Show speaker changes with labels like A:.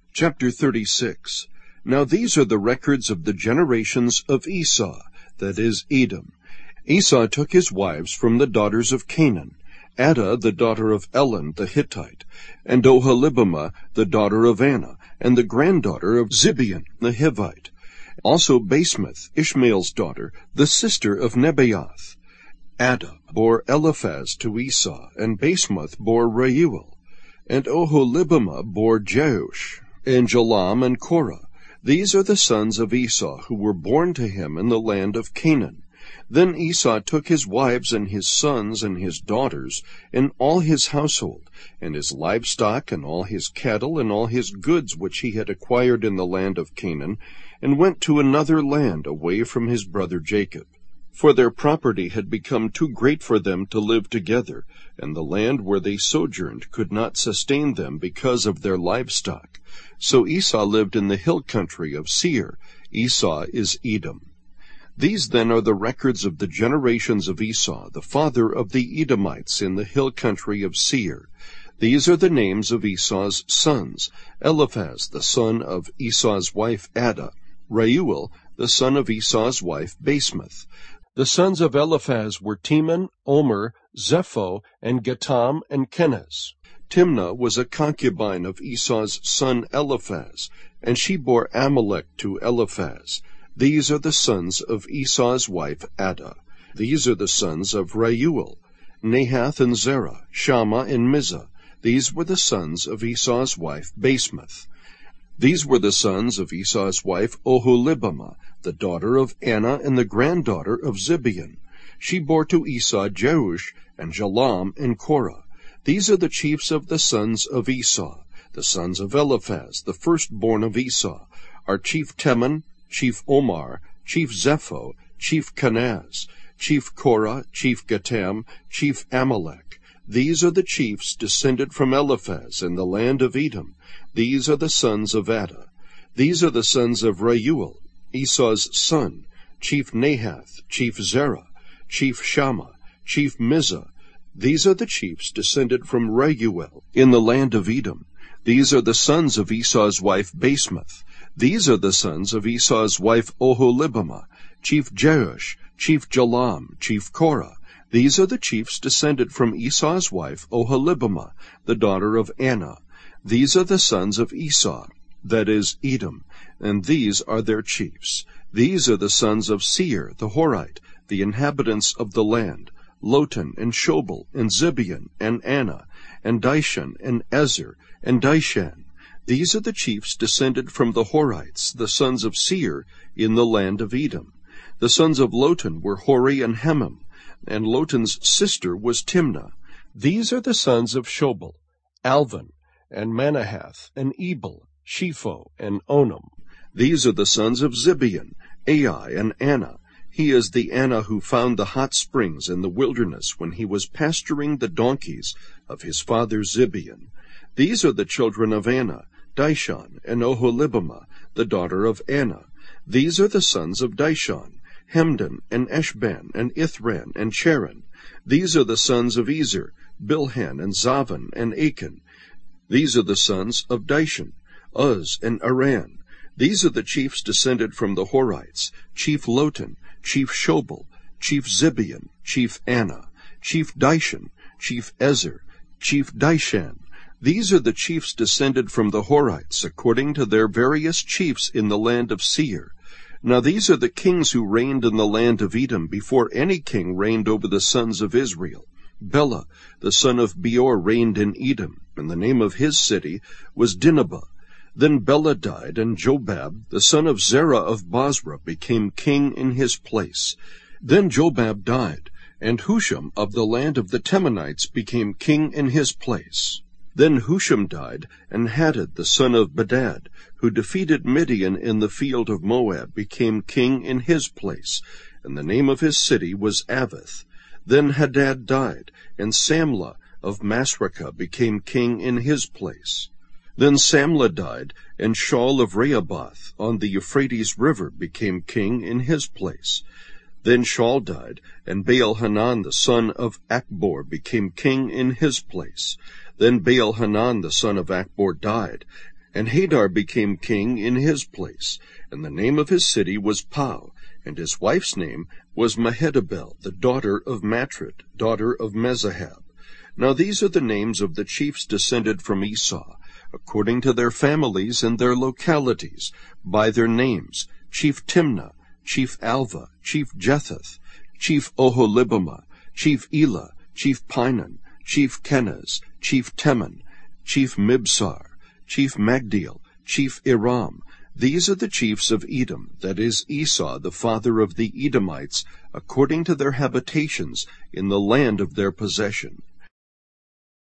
A: Chapter 36. Now these are the records of the generations of Esau, that is, Edom. Esau took his wives from the daughters of Canaan, Adah the daughter of Elon the Hittite, and Oholibamah the daughter of Anah, and the granddaughter of Zibeon the Hivite. Also Basemath, Ishmael's daughter, the sister of Nebaioth. Adah bore Eliphaz to Esau, and Basemath bore Reuel. And Oholibamah bore Jeush, and Jalam, and Korah. These are the sons of Esau, who were born to him in the land of Canaan. Then Esau took his wives and his sons and his daughters, and all his household, and his livestock, and all his cattle, and all his goods which he had acquired in the land of Canaan, and went to another land away from his brother Jacob. For their property had become too great for them to live together, and the land where they sojourned could not sustain them because of their livestock. So Esau lived in the hill country of Seir. Esau is Edom. These then are the records of the generations of Esau, the father of the Edomites in the hill country of Seir. These are the names of Esau's sons: Eliphaz, the son of Esau's wife Adah; Reuel, the son of Esau's wife Basemath. The sons of Eliphaz were Teman, Omer, Zepho, and Gatam, and Kenaz. Timnah was a concubine of Esau's son Eliphaz, and she bore Amalek to Eliphaz. These are the sons of Esau's wife Adah. These are the sons of Reuel: Nahath and Zerah, Shammah and Mizah. These were the sons of Esau's wife Basemath. These were the sons of Esau's wife Oholibamah, the daughter of Anah and the granddaughter of Zibeon. She bore to Esau Jeush, and Jalam, and Korah. These are the chiefs of the sons of Esau. The sons of Eliphaz, the firstborn of Esau, are chief Teman, chief Omar, chief Zepho, chief Kenaz, chief Korah, chief Gatam, chief Amalek. These are the chiefs descended from Eliphaz in the land of Edom. These are the sons of Adah. These are the sons of Reuel, Esau's son: chief Nahath, chief Zerah, chief Shammah, chief Mizah. These are the chiefs descended from Reuel in the land of Edom. These are the sons of Esau's wife Basemath. These are the sons of Esau's wife Oholibamah: chief Jeush, chief Jalam, chief Korah. These are the chiefs descended from Esau's wife Oholibamah, the daughter of Anah. These are the sons of Esau, that is, Edom, and these are their chiefs. These are the sons of Seir the Horite, the inhabitants of the land: Lotan, and Shobal, and Zibeon, and Anah, and Dishan, and Ezer, and Dishan. These are the chiefs descended from the Horites, the sons of Seir, in the land of Edom. The sons of Lotan were Hori and Hemam, and Lotan's sister was Timnah. These are the sons of Shobal: Alvan, and Manahath, and Ebal, Shepho, and Onam. These are the sons of Zibeon: Ai and Anah. He is the Anah who found the hot springs in the wilderness when he was pasturing the donkeys of his father Zibeon. These are the children of Anah: Dishan, and Oholibamah, the daughter of Anah. These are the sons of Dishan: Hemdan, and Eshban, and Ithran, and Cheran. These are the sons of Ezer: Bilhan, and Zavan, and Achan. These are the sons of Dishan: Uz, and Aran. These are the chiefs descended from the Horites: chief Lotan, chief Shobal, chief Zibeon, chief Anah, chief Dishan, chief Ezer, chief Dishan. These are the chiefs descended from the Horites, according to their various chiefs in the land of Seir. Now these are the kings who reigned in the land of Edom before any king reigned over the sons of Israel. Bela, the son of Beor, reigned in Edom, and the name of his city was Dinhabah. Then Bela died, and Jobab, the son of Zerah of Bozrah, became king in his place. Then Jobab died, and Husham of the land of the Temanites became king in his place. Then Husham died, and Hadad, the son of Bedad, who defeated Midian in the field of Moab, became king in his place, and the name of his city was Avith. Then Hadad died, and Samlah of Masrekah became king in his place. Then Samlah died, and Shaul of Rehoboth on the Euphrates River became king in his place. Then Shaul died, and Baal-Hanan the son of Achbor became king in his place. Then Baal-Hanan the son of Achbor died, And Hadar became king in his place, and the name of his city was Pau, and his wife's name was Mehetabel, the daughter of Matred, daughter of Mezahab. Now these are the names of the chiefs descended from Esau, according to their families and their localities, by their names: Chief Timnah, Chief Alva, Chief Jetheth, Chief Oholibamah, Chief Elah, Chief Pinon, Chief Kenaz, Chief Teman, Chief Mibsar, Chief Magdiel, Chief Iram. These are the chiefs of Edom, that is, Esau, the father of the Edomites, according to their habitations in the land of their possession.